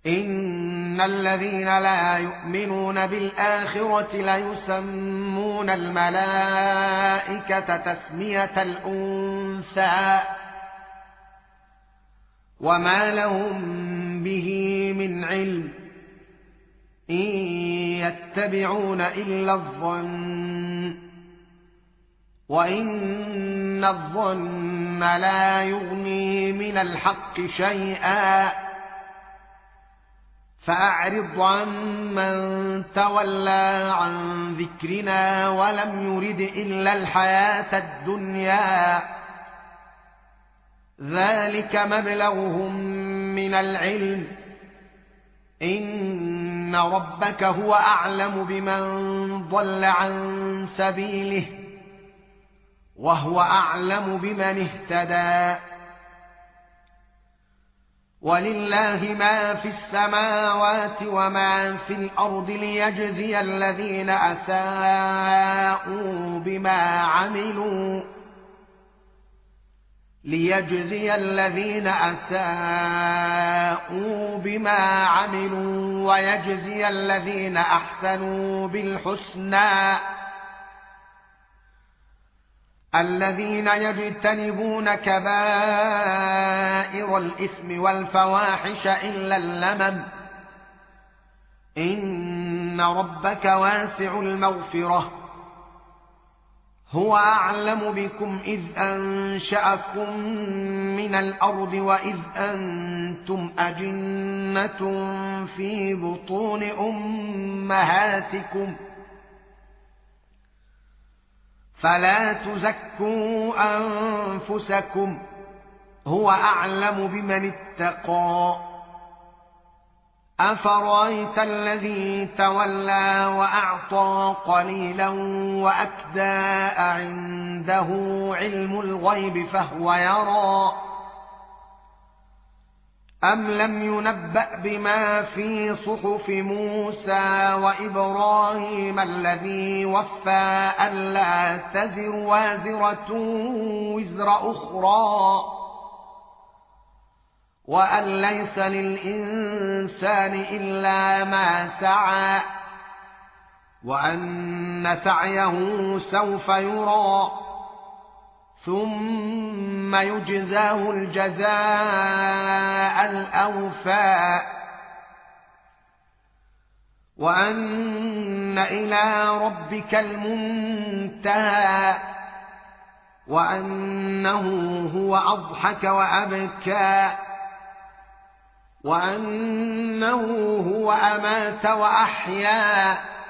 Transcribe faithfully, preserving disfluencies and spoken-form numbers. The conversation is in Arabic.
إن الذين لا يؤمنون بالآخرة ليسمون الملائكة تسمية الأنثى وما لهم به من علم إن يتبعون إلا الظن وإن الظن لا يغني من الحق شيئا فأعرض عمن تولى عن ذكرنا ولم يرد إلا الحياة الدنيا ذلك مبلغهم من العلم إن ربك هو أعلم بمن ضل عن سبيله وهو أعلم بمن اهتدى ولله ما في السماوات وما في الأرض ليجزي الذين أساءوا بما عملوا ليجزي الذين أساءوا بما عملوا ويجزي الذين أحسنوا بالحسنى الذين يجتنبون كبائر الإثم والفواحش إلا اللمم إن ربك واسع المغفرة هو أعلم بكم إذ أنشأكم من الأرض وإذ أنتم أجنة في بطون أمهاتكم فلا تزكوا أنفسكم هو أعلم بمن اتقى أفرأيت الذي تولى وأعطى قليلا وأكدى عنده علم الغيب فهو يرى أم لم ينبأ بما في صحف موسى وإبراهيم الذي وفى ألا تزر وازرة وزر أخرى وأن ليس للإنسان إلا ما سعى وأن سعيه سوف يرى ثم يجزاه الجزاء الأوفى وأن إلى ربك المنتهى وأنه هو أضحك وأبكى وأنه هو أمات وأحيا